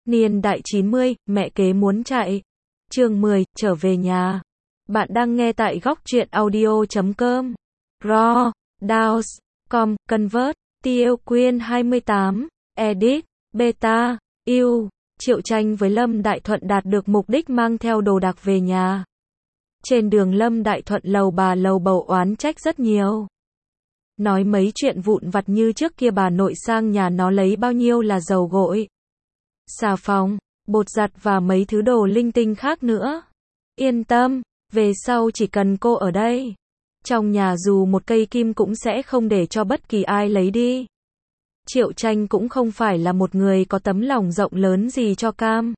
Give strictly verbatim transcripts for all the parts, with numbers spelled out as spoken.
Niên đại chín mươi, mẹ kế muốn chạy. Chương mười, trở về nhà. Bạn đang nghe tại góc truyện audio chấm com. Raw, Downs, com, Convert, Tiêu Quyên hai mươi tám, Edit, Beta, yêu. Triệu Tranh với Lâm Đại Thuận đạt được mục đích mang theo đồ đạc về nhà. Trên đường Lâm Đại Thuận lầu bà lầu bầu oán trách rất nhiều. Nói mấy chuyện vụn vặt như trước kia bà nội sang nhà nó lấy bao nhiêu là dầu gội, xà phòng, bột giặt và mấy thứ đồ linh tinh khác nữa. Yên tâm, về sau chỉ cần cô ở đây, trong nhà dù một cây kim cũng sẽ không để cho bất kỳ ai lấy đi. Triệu Tranh cũng không phải là một người có tấm lòng rộng lớn gì cho cam.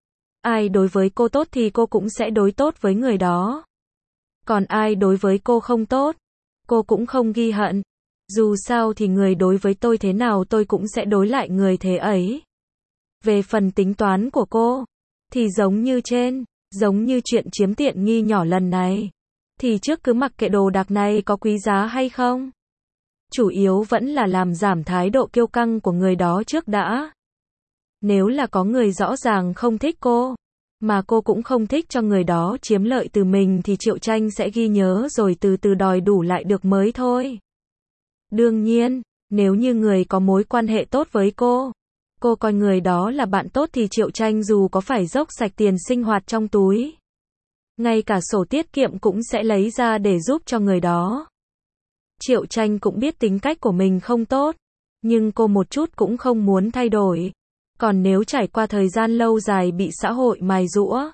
Ai đối với cô tốt thì cô cũng sẽ đối tốt với người đó. Còn ai đối với cô không tốt, cô cũng không ghi hận. Dù sao thì người đối với tôi thế nào tôi cũng sẽ đối lại người thế ấy. Về phần tính toán của cô, thì giống như trên, giống như chuyện chiếm tiện nghi nhỏ lần này, thì trước cứ mặc kệ đồ đạc này có quý giá hay không. Chủ yếu vẫn là làm giảm thái độ kiêu căng của người đó trước đã. Nếu là có người rõ ràng không thích cô, mà cô cũng không thích cho người đó chiếm lợi từ mình thì Triệu Tranh sẽ ghi nhớ rồi từ từ đòi đủ lại được mới thôi. Đương nhiên, nếu như người có mối quan hệ tốt với cô, cô coi người đó là bạn tốt thì Triệu Tranh dù có phải dốc sạch tiền sinh hoạt trong túi, ngay cả sổ tiết kiệm cũng sẽ lấy ra để giúp cho người đó. Triệu Tranh cũng biết tính cách của mình không tốt, nhưng cô một chút cũng không muốn thay đổi. Còn nếu trải qua thời gian lâu dài bị xã hội mài giũa,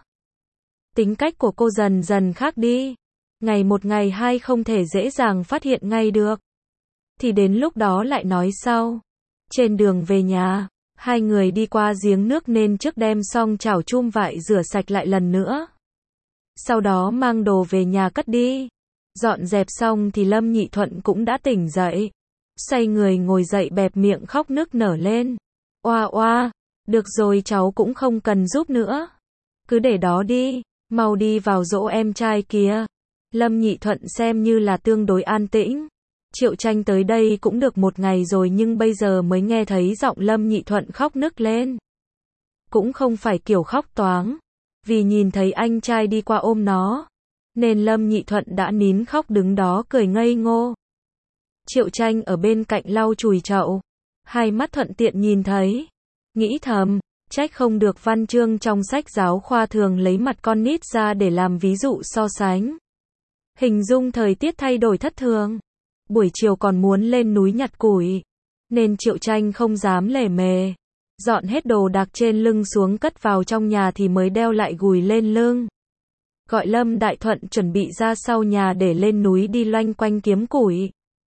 tính cách của cô dần dần khác đi, ngày một ngày hai không thể dễ dàng phát hiện ngay được, thì đến lúc đó lại nói sau. Trên đường về nhà, hai người đi qua giếng nước nên trước đem xong chảo chum vại rửa sạch lại lần nữa. Sau đó mang đồ về nhà cất đi. Dọn dẹp xong thì Lâm Nhị Thuận cũng đã tỉnh dậy. Xoay người ngồi dậy bẹp miệng khóc nức nở lên. Oa oa, được rồi cháu cũng không cần giúp nữa. Cứ để đó đi, mau đi vào dỗ em trai kìa. Lâm Nhị Thuận xem như là tương đối an tĩnh. Triệu Tranh tới đây cũng được một ngày rồi nhưng bây giờ mới nghe thấy giọng Lâm Nhị Thuận khóc nức lên. Cũng không phải kiểu khóc toáng, vì nhìn thấy anh trai đi qua ôm nó, nên Lâm Nhị Thuận đã nín khóc đứng đó cười ngây ngô. Triệu Tranh ở bên cạnh lau chùi chậu, hai mắt thuận tiện nhìn thấy, nghĩ thầm, trách không được văn chương trong sách giáo khoa thường lấy mặt con nít ra để làm ví dụ so sánh. Hình dung thời tiết thay đổi thất thường, buổi chiều còn muốn lên núi nhặt củi, nên Triệu Tranh không dám lề mề, dọn hết đồ đạc trên lưng xuống cất vào trong nhà thì mới đeo lại gùi lên lưng. Gọi Lâm Đại Thuận chuẩn bị ra sau nhà để lên núi đi loanh quanh kiếm củi.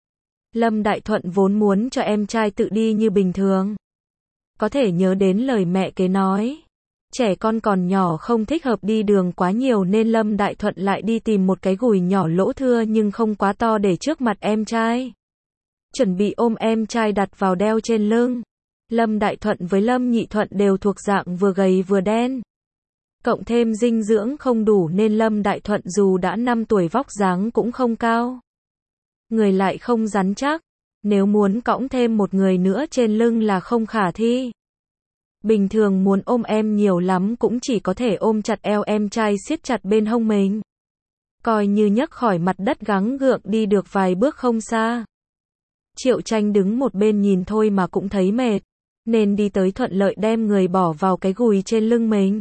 Lâm Đại Thuận vốn muốn cho em trai tự đi như bình thường. Có thể nhớ đến lời mẹ kế nói, trẻ con còn nhỏ không thích hợp đi đường quá nhiều nên Lâm Đại Thuận lại đi tìm một cái gùi nhỏ lỗ thưa nhưng không quá to để trước mặt em trai. Chuẩn bị ôm em trai đặt vào đeo trên lưng. Lâm Đại Thuận với Lâm Nhị Thuận đều thuộc dạng vừa gầy vừa đen. Cộng thêm dinh dưỡng không đủ nên Lâm Đại Thuận dù đã năm tuổi vóc dáng cũng không cao. Người lại không rắn chắc, nếu muốn cõng thêm một người nữa trên lưng là không khả thi. Bình thường muốn ôm em nhiều lắm cũng chỉ có thể ôm chặt eo em trai siết chặt bên hông mình. Coi như nhấc khỏi mặt đất gắng gượng đi được vài bước không xa. Triệu Tranh đứng một bên nhìn thôi mà cũng thấy mệt, nên đi tới thuận lợi đem người bỏ vào cái gùi trên lưng mình.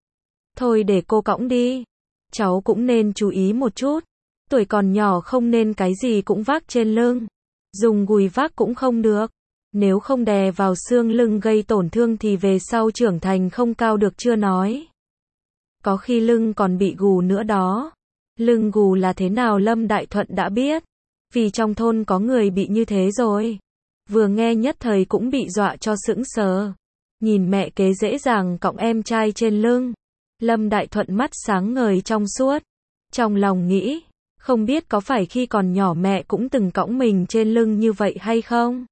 Thôi để cô cõng đi, cháu cũng nên chú ý một chút, tuổi còn nhỏ không nên cái gì cũng vác trên lưng, dùng gùi vác cũng không được, nếu không đè vào xương lưng gây tổn thương thì về sau trưởng thành không cao được chưa nói. Có khi lưng còn bị gù nữa đó. Lưng gù là thế nào Lâm Đại Thuận đã biết, vì trong thôn có người bị như thế rồi. Vừa nghe nhất thời cũng bị dọa cho sững sờ. Nhìn mẹ kế dễ dàng cõng em trai trên lưng, Lâm Đại Thuận mắt sáng ngời trong suốt. Trong lòng nghĩ, không biết có phải khi còn nhỏ mẹ cũng từng cõng mình trên lưng như vậy hay không?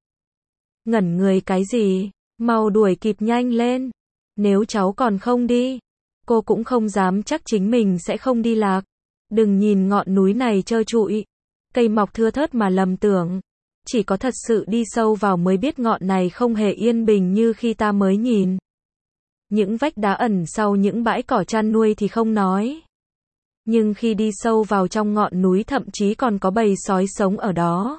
Ngẩn người cái gì, mau đuổi kịp nhanh lên. Nếu cháu còn không đi, cô cũng không dám chắc chính mình sẽ không đi lạc. Đừng nhìn ngọn núi này trơ trụi, cây mọc thưa thớt mà lầm tưởng. Chỉ có thật sự đi sâu vào mới biết ngọn này không hề yên bình như khi ta mới nhìn. những vách đá ẩn sau những bãi cỏ chăn nuôi thì không nói. Nhưng khi đi sâu vào trong ngọn núi thậm chí còn có bầy sói sống ở đó.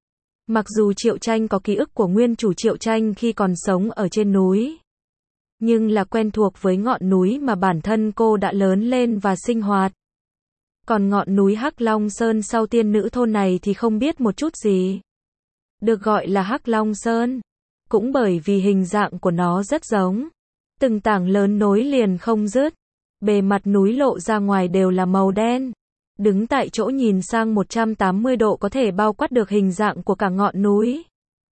Mặc dù Triệu Tranh có ký ức của nguyên chủ Triệu Tranh khi còn sống ở trên núi, nhưng là quen thuộc với ngọn núi mà bản thân cô đã lớn lên và sinh hoạt. Còn ngọn núi Hắc Long Sơn sau tiên nữ thôn này thì không biết một chút gì. Được gọi là Hắc Long Sơn, cũng bởi vì hình dạng của nó rất giống. Từng tảng lớn nối liền không dứt. Bề mặt núi lộ ra ngoài đều là màu đen. Đứng tại chỗ nhìn sang một trăm tám mươi độ có thể bao quát được hình dạng của cả ngọn núi.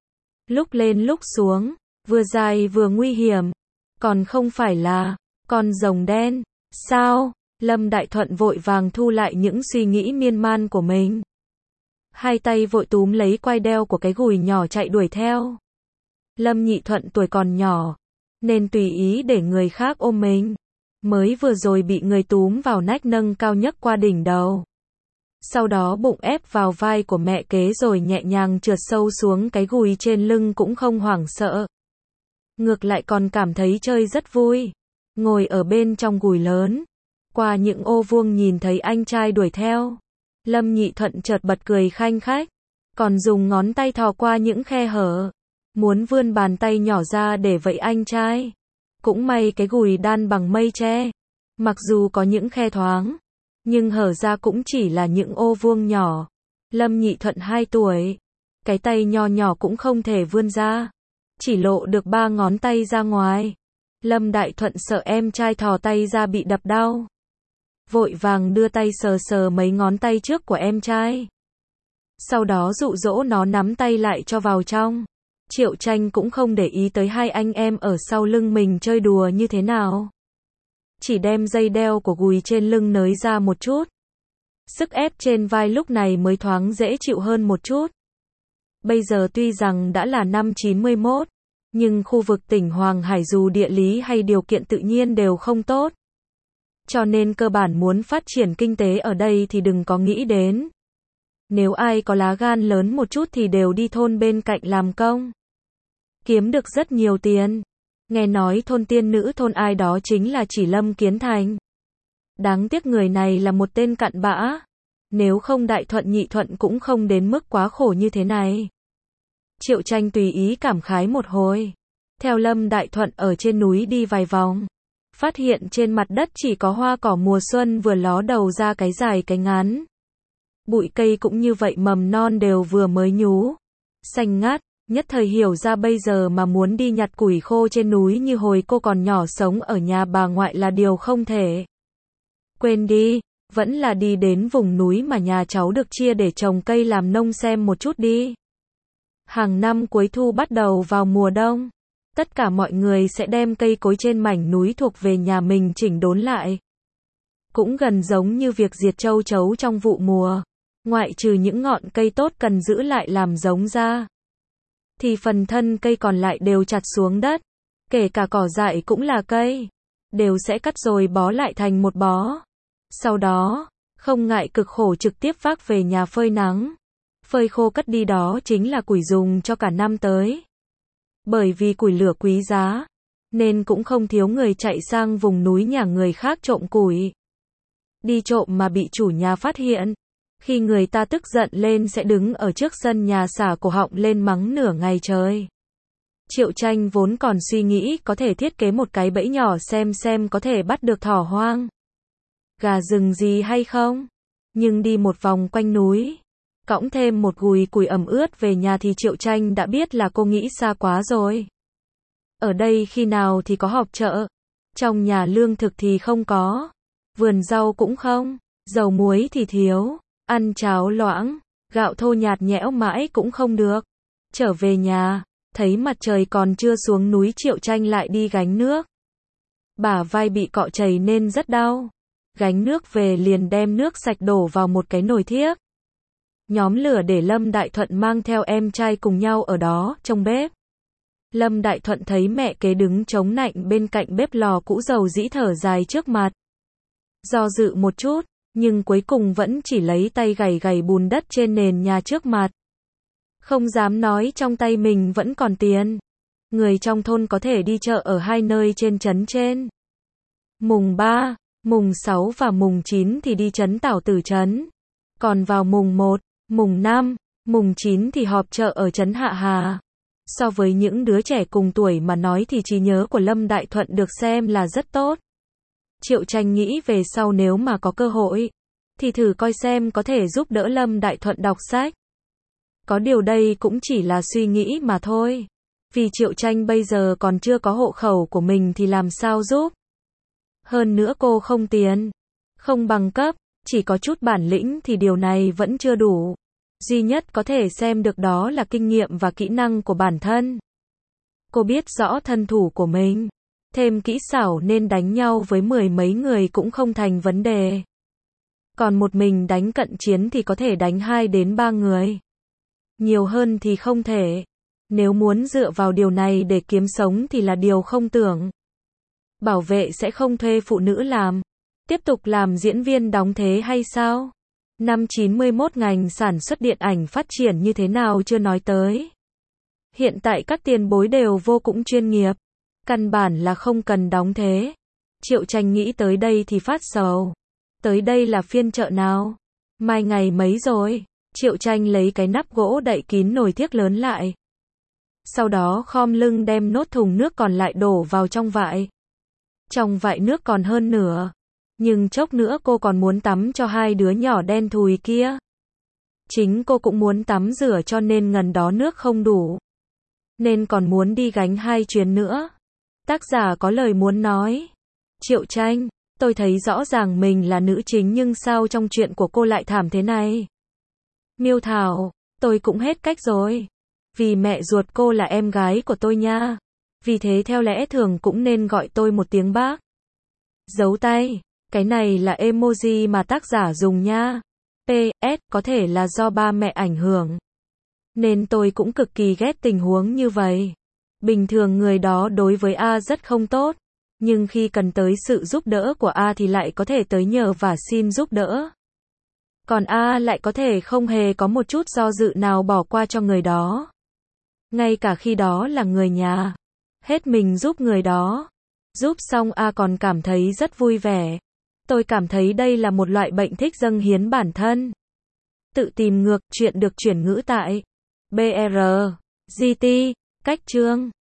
Lúc lên lúc xuống, vừa dài vừa nguy hiểm. Còn không phải là con rồng đen, sao? Lâm Đại Thuận vội vàng thu lại những suy nghĩ miên man của mình. Hai tay vội túm lấy quai đeo của cái gùi nhỏ chạy đuổi theo. Lâm Nhị Thuận tuổi còn nhỏ, nên tùy ý để người khác ôm mình. Mới vừa rồi bị người túm vào nách nâng cao nhấc qua đỉnh đầu. Sau đó bụng ép vào vai của mẹ kế rồi nhẹ nhàng trượt sâu xuống cái gùi trên lưng cũng không hoảng sợ. Ngược lại còn cảm thấy chơi rất vui. Ngồi ở bên trong gùi lớn, qua những ô vuông nhìn thấy anh trai đuổi theo. Lâm Nhị Thuận chợt bật cười khanh khách, còn dùng ngón tay thò qua những khe hở, muốn vươn bàn tay nhỏ ra để vẫy anh trai. Cũng may cái gùi đan bằng mây tre, mặc dù có những khe thoáng, nhưng hở ra cũng chỉ là những ô vuông nhỏ. Lâm Nhị Thuận hai tuổi, cái tay nho nhỏ cũng không thể vươn ra, chỉ lộ được ba ngón tay ra ngoài. Lâm Đại Thuận sợ em trai thò tay ra bị đập đau, vội vàng đưa tay sờ sờ mấy ngón tay trước của em trai. Sau đó dụ dỗ nó nắm tay lại cho vào trong. Triệu Tranh cũng không để ý tới hai anh em ở sau lưng mình chơi đùa như thế nào. Chỉ đem dây đeo của gùi trên lưng nới ra một chút. Sức ép trên vai lúc này mới thoáng dễ chịu hơn một chút. Bây giờ tuy rằng đã là năm chín mươi mốt, nhưng khu vực tỉnh Hoàng Hải dù địa lý hay điều kiện tự nhiên đều không tốt. Cho nên cơ bản muốn phát triển kinh tế ở đây thì đừng có nghĩ đến. Nếu ai có lá gan lớn một chút thì đều đi thôn bên cạnh làm công. Kiếm được rất nhiều tiền. Nghe nói thôn tiên nữ thôn ai đó chính là chỉ Lâm Kiến Thành. Đáng tiếc người này là một tên cặn bã. Nếu không Đại Thuận Nhị Thuận cũng không đến mức quá khổ như thế này. Triệu Tranh tùy ý cảm khái một hồi. Theo Lâm Đại Thuận ở trên núi đi vài vòng. Phát hiện trên mặt đất chỉ có hoa cỏ mùa xuân vừa ló đầu ra cái dài cái ngắn. Bụi cây cũng như vậy mầm non đều vừa mới nhú. Xanh ngát, nhất thời hiểu ra bây giờ mà muốn đi nhặt củi khô trên núi như hồi cô còn nhỏ sống ở nhà bà ngoại là điều không thể. Quên đi, vẫn là đi đến vùng núi mà nhà cháu được chia để trồng cây làm nông xem một chút đi. Hàng năm cuối thu bắt đầu vào mùa đông, tất cả mọi người sẽ đem cây cối trên mảnh núi thuộc về nhà mình chỉnh đốn lại. Cũng gần giống như việc diệt châu chấu trong vụ mùa. Ngoại trừ những ngọn cây tốt cần giữ lại làm giống ra, thì phần thân cây còn lại đều chặt xuống đất. Kể cả cỏ dại cũng là cây, đều sẽ cắt rồi bó lại thành một bó. Sau đó, không ngại cực khổ trực tiếp vác về nhà phơi nắng. Phơi khô cất đi đó chính là củi dùng cho cả năm tới. Bởi vì củi lửa quý giá, nên cũng không thiếu người chạy sang vùng núi nhà người khác trộm củi. Đi trộm mà bị chủ nhà phát hiện. Khi người ta tức giận lên sẽ đứng ở trước sân nhà xả cổ họng lên mắng nửa ngày trời. Triệu Tranh vốn còn suy nghĩ có thể thiết kế một cái bẫy nhỏ xem xem có thể bắt được thỏ hoang, gà rừng gì hay không. Nhưng đi một vòng quanh núi, cõng thêm một gùi củi ẩm ướt về nhà thì Triệu Tranh đã biết là cô nghĩ xa quá rồi. Ở đây khi nào thì có họp chợ, trong nhà lương thực thì không có, vườn rau cũng không, dầu muối thì thiếu. Ăn cháo loãng, gạo thô nhạt nhẽo mãi cũng không được. Trở về nhà, thấy mặt trời còn chưa xuống núi Triệu Tranh lại đi gánh nước. Bả vai bị cọ chảy nên rất đau. Gánh nước về liền đem nước sạch đổ vào một cái nồi thiếc. Nhóm lửa để Lâm Đại Thuận mang theo em trai cùng nhau ở đó, trong bếp. Lâm Đại Thuận thấy mẹ kế đứng chống nạnh bên cạnh bếp lò cũ dầu dĩ thở dài trước mặt. Do dự một chút, nhưng cuối cùng vẫn chỉ lấy tay gảy gảy bùn đất trên nền nhà trước mặt. Không dám nói trong tay mình vẫn còn tiền. Người trong thôn có thể đi chợ ở hai nơi trên trấn trên. Mùng ba, mùng sáu và mùng chín thì đi trấn Tảo Tử trấn. Còn vào mùng một, mùng năm, mùng chín thì họp chợ ở trấn Hạ Hà. So với những đứa trẻ cùng tuổi mà nói thì trí nhớ của Lâm Đại Thuận được xem là rất tốt. Triệu Tranh nghĩ về sau nếu mà có cơ hội, thì thử coi xem có thể giúp đỡ Lâm Đại Thuận đọc sách. Có điều đây cũng chỉ là suy nghĩ mà thôi. Vì Triệu Tranh bây giờ còn chưa có hộ khẩu của mình thì làm sao giúp. Hơn nữa cô không tiền, không bằng cấp, chỉ có chút bản lĩnh thì điều này vẫn chưa đủ. Duy nhất có thể xem được đó là kinh nghiệm và kỹ năng của bản thân. Cô biết rõ thân thủ của mình, thêm kỹ xảo nên đánh nhau với mười mấy người cũng không thành vấn đề. Còn một mình đánh cận chiến thì có thể đánh hai đến ba người. Nhiều hơn thì không thể. Nếu muốn dựa vào điều này để kiếm sống thì là điều không tưởng. Bảo vệ sẽ không thuê phụ nữ làm. Tiếp tục làm diễn viên đóng thế hay sao? Năm chín mươi mốt ngành sản xuất điện ảnh phát triển như thế nào chưa nói tới. Hiện tại các tiền bối đều vô cùng chuyên nghiệp. Căn bản là không cần đóng thế. Triệu Tranh nghĩ tới đây thì phát sầu. Tới đây là phiên chợ nào? Mai ngày mấy rồi? Triệu Tranh lấy cái nắp gỗ đậy kín nồi thiếc lớn lại. Sau đó khom lưng đem nốt thùng nước còn lại đổ vào trong vại. Trong vại nước còn hơn nửa. Nhưng chốc nữa cô còn muốn tắm cho hai đứa nhỏ đen thùi kia. Chính cô cũng muốn tắm rửa cho nên ngần đó nước không đủ. Nên còn muốn đi gánh hai chuyến nữa. Tác giả có lời muốn nói. Triệu Tranh, tôi thấy rõ ràng mình là nữ chính nhưng sao trong chuyện của cô lại thảm thế này? Miêu Thảo, tôi cũng hết cách rồi. Vì mẹ ruột cô là em gái của tôi nha. Vì thế theo lẽ thường cũng nên gọi tôi một tiếng bác. Dấu tay. Cái này là emoji mà tác giả dùng nha. pê ét, có thể là do ba mẹ ảnh hưởng. Nên tôi cũng cực kỳ ghét tình huống như vậy. Bình thường người đó đối với A rất không tốt. Nhưng khi cần tới sự giúp đỡ của A thì lại có thể tới nhờ và xin giúp đỡ. Còn A lại có thể không hề có một chút do dự nào bỏ qua cho người đó. Ngay cả khi đó là người nhà. Hết mình giúp người đó. Giúp xong A còn cảm thấy rất vui vẻ. Tôi cảm thấy đây là một loại bệnh thích dâng hiến bản thân. Tự tìm ngược, chuyện được chuyển ngữ tại bê rờ giê tê, cách chương.